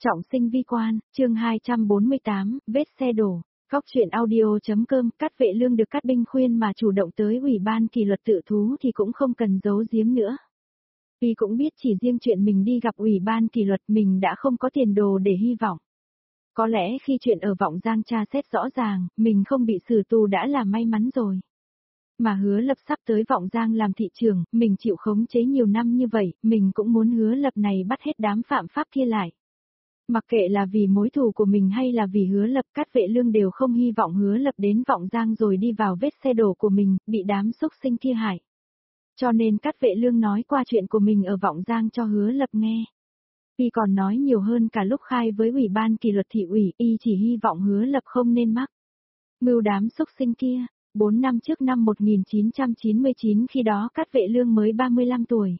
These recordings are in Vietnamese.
Trọng sinh vi quan, chương 248, vết xe đổ. Góc truyện audio.com. Cát Vệ Lương được Cát Binh khuyên mà chủ động tới ủy ban kỷ luật tự thú thì cũng không cần giấu giếm nữa. Vì cũng biết chỉ riêng chuyện mình đi gặp ủy ban kỷ luật mình đã không có tiền đồ để hy vọng. Có lẽ khi chuyện ở Vọng Giang tra xét rõ ràng, mình không bị xử tù đã là may mắn rồi. Mà Hứa Lập sắp tới Vọng Giang làm thị trưởng, mình chịu khống chế nhiều năm như vậy, mình cũng muốn Hứa Lập này bắt hết đám phạm pháp kia lại. Mặc kệ là vì mối thù của mình hay là vì Hứa Lập, Cát Vệ Lương đều không hy vọng Hứa Lập đến Vọng Giang rồi đi vào vết xe đổ của mình, bị đám xúc sinh kia hại. Cho nên Cát Vệ Lương nói qua chuyện của mình ở Vọng Giang cho Hứa Lập nghe. Y còn nói nhiều hơn cả lúc khai với ủy ban kỷ luật thị ủy, y chỉ hy vọng Hứa Lập không nên mắc mưu đám xúc sinh kia. 4 năm trước năm 1999 khi đó Cát Vệ Lương mới 35 tuổi.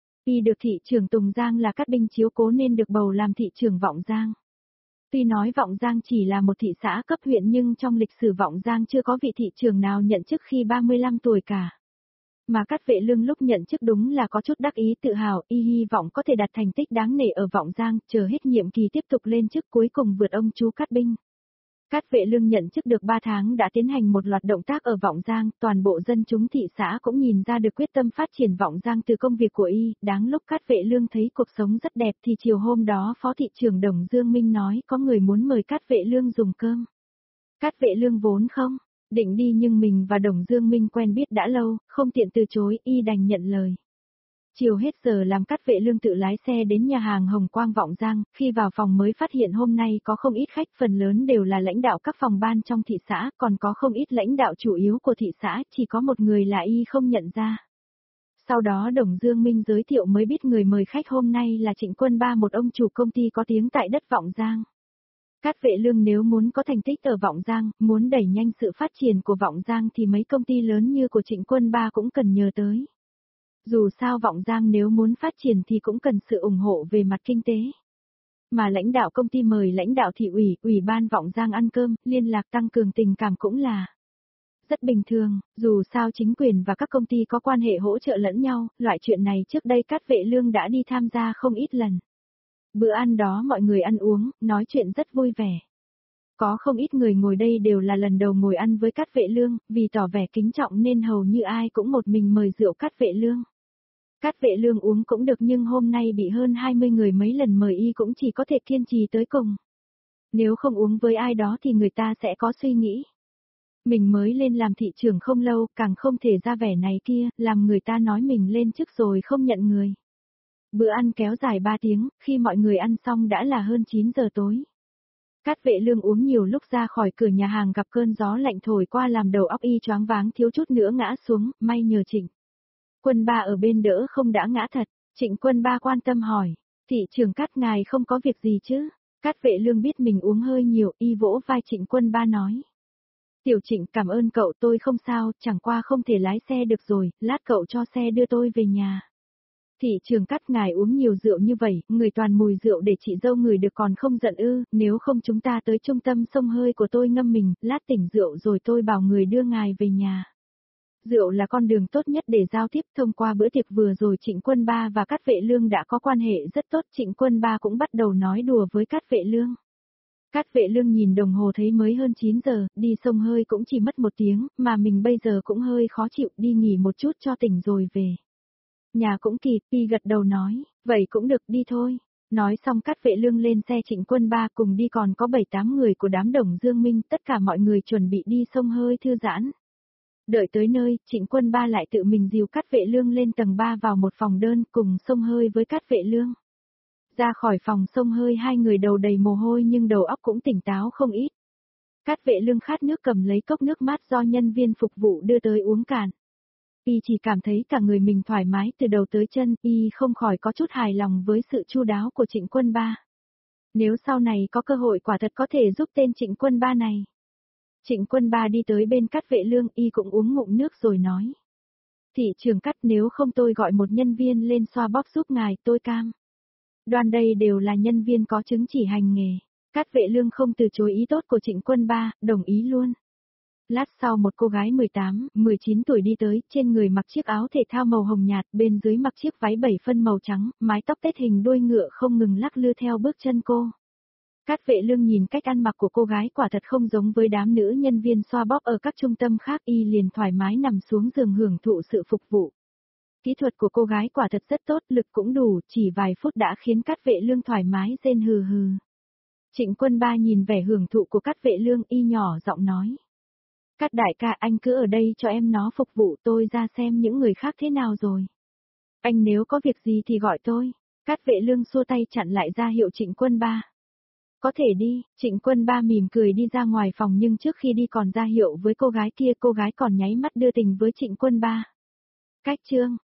Y được thị trưởng Tùng Giang là Cát Binh chiếu cố nên được bầu làm thị trưởng Vọng Giang. Tuy nói Vọng Giang chỉ là một thị xã cấp huyện nhưng trong lịch sử Vọng Giang chưa có vị thị trưởng nào nhận chức khi 35 tuổi cả. Mà Cát Vệ Lương lúc nhận chức đúng là có chút đắc ý tự hào, y hy vọng có thể đạt thành tích đáng nể ở Vọng Giang, chờ hết nhiệm kỳ tiếp tục lên chức cuối cùng vượt ông chú Cát Binh. Cát Vệ Lương nhận chức được 3 tháng đã tiến hành một loạt động tác ở Vọng Giang, toàn bộ dân chúng thị xã cũng nhìn ra được quyết tâm phát triển Vọng Giang từ công việc của y, đáng lúc Cát Vệ Lương thấy cuộc sống rất đẹp thì chiều hôm đó Phó thị trưởng Đồng Dương Minh nói có người muốn mời Cát Vệ Lương dùng cơm. Cát Vệ Lương vốn không định đi nhưng mình và Đồng Dương Minh quen biết đã lâu, không tiện từ chối, y đành nhận lời. Chiều hết giờ làm Cát Vệ Lương tự lái xe đến nhà hàng Hồng Quang Vọng Giang, khi vào phòng mới phát hiện hôm nay có không ít khách, phần lớn đều là lãnh đạo các phòng ban trong thị xã, còn có không ít lãnh đạo chủ yếu của thị xã, chỉ có một người là y không nhận ra. Sau đó Đồng Dương Minh giới thiệu mới biết người mời khách hôm nay là Trịnh Quân Ba, một ông chủ công ty có tiếng tại đất Vọng Giang. Cát Vệ Lương nếu muốn có thành tích ở Vọng Giang, muốn đẩy nhanh sự phát triển của Vọng Giang thì mấy công ty lớn như của Trịnh Quân Ba cũng cần nhờ tới. Dù sao Vọng Giang nếu muốn phát triển thì cũng cần sự ủng hộ về mặt kinh tế. Mà lãnh đạo công ty mời lãnh đạo thị ủy, ủy ban Vọng Giang ăn cơm, liên lạc tăng cường tình cảm cũng là rất bình thường, dù sao chính quyền và các công ty có quan hệ hỗ trợ lẫn nhau, loại chuyện này trước đây Cát Vệ Lương đã đi tham gia không ít lần. Bữa ăn đó mọi người ăn uống, nói chuyện rất vui vẻ. Có không ít người ngồi đây đều là lần đầu ngồi ăn với Cát Vệ Lương, vì tỏ vẻ kính trọng nên hầu như ai cũng một mình mời rượu Cát Vệ Lương. Cát Vệ Lương uống cũng được nhưng hôm nay bị hơn 20 người mấy lần mời y cũng chỉ có thể kiên trì tới cùng. Nếu không uống với ai đó thì người ta sẽ có suy nghĩ. Mình mới lên làm thị trưởng không lâu, càng không thể ra vẻ này kia, làm người ta nói mình lên chức rồi không nhận người. Bữa ăn kéo dài 3 tiếng, khi mọi người ăn xong đã là hơn 9 giờ tối. Cát Vệ Lương uống nhiều lúc ra khỏi cửa nhà hàng gặp cơn gió lạnh thổi qua làm đầu óc y choáng váng thiếu chút nữa ngã xuống, may nhờ Trịnh Quân Ba ở bên đỡ không đã ngã thật. Trịnh Quân Ba quan tâm hỏi, thị trưởng Cát ngài không có việc gì chứ? Cát Vệ Lương biết mình uống hơi nhiều, y vỗ vai Trịnh Quân Ba nói. Tiểu Trịnh cảm ơn cậu, tôi không sao, chẳng qua không thể lái xe được rồi, lát cậu cho xe đưa tôi về nhà. Thị trưởng Cát ngài uống nhiều rượu như vậy, người toàn mùi rượu để chị dâu ngửi được còn không giận ư, nếu không chúng ta tới trung tâm xông hơi của tôi ngâm mình, lát tỉnh rượu rồi tôi bảo người đưa ngài về nhà. Rượu là con đường tốt nhất để giao tiếp, thông qua bữa tiệc vừa rồi Trịnh Quân Ba và Cát Vệ Lương đã có quan hệ rất tốt, Trịnh Quân Ba cũng bắt đầu nói đùa với Cát Vệ Lương. Cát Vệ Lương nhìn đồng hồ thấy mới hơn 9 giờ, đi xông hơi cũng chỉ mất 1 tiếng, mà mình bây giờ cũng hơi khó chịu, đi nghỉ một chút cho tỉnh rồi về. Nhà cũng kịp, y gật đầu nói, vậy cũng được, đi thôi. Nói xong Cát Vệ Lương lên xe Trịnh Quân Ba cùng đi, còn có 7-8 người của đám Đồng Dương Minh, tất cả mọi người chuẩn bị đi xông hơi thư giãn. Đợi tới nơi, Trịnh Quân Ba lại tự mình dìu Cát Vệ Lương lên tầng 3 vào một phòng đơn cùng xông hơi với Cát Vệ Lương. Ra khỏi phòng xông hơi hai người đầu đầy mồ hôi nhưng đầu óc cũng tỉnh táo không ít. Cát Vệ Lương khát nước cầm lấy cốc nước mát do nhân viên phục vụ đưa tới uống cạn. Y chỉ cảm thấy cả người mình thoải mái từ đầu tới chân, y không khỏi có chút hài lòng với sự chu đáo của Trịnh Quân Ba. Nếu sau này có cơ hội quả thật có thể giúp tên Trịnh Quân Ba này. Trịnh Quân Ba đi tới bên Cát Vệ Lương, y cũng uống ngụm nước rồi nói. Thị trưởng Cát, nếu không tôi gọi một nhân viên lên xoa bóp giúp ngài, tôi cam đoan đây đều là nhân viên có chứng chỉ hành nghề. Cát Vệ Lương không từ chối ý tốt của Trịnh Quân Ba, đồng ý luôn. Lát sau một cô gái 18, 19 tuổi đi tới, trên người mặc chiếc áo thể thao màu hồng nhạt, bên dưới mặc chiếc váy 7 phân màu trắng, mái tóc tết hình đuôi ngựa không ngừng lắc lư theo bước chân cô. Cát Vệ Lương nhìn cách ăn mặc của cô gái quả thật không giống với đám nữ nhân viên xoa bóp ở các trung tâm khác, y liền thoải mái nằm xuống giường hưởng thụ sự phục vụ. Kỹ thuật của cô gái quả thật rất tốt, lực cũng đủ, chỉ vài phút đã khiến Cát Vệ Lương thoải mái rên hừ hừ. Trịnh Quân Ba nhìn vẻ hưởng thụ của Cát Vệ Lương, y nhỏ giọng nói. Cát đại ca, anh cứ ở đây cho em nó phục vụ, tôi ra xem những người khác thế nào rồi. Anh nếu có việc gì thì gọi tôi. Cát Vệ Lương xua tay chặn lại ra hiệu Trịnh Quân Ba. Có thể đi, Trịnh Quân Ba mỉm cười đi ra ngoài phòng, nhưng trước khi đi còn ra hiệu với cô gái kia, cô gái còn nháy mắt đưa tình với Trịnh Quân Ba. Cách chương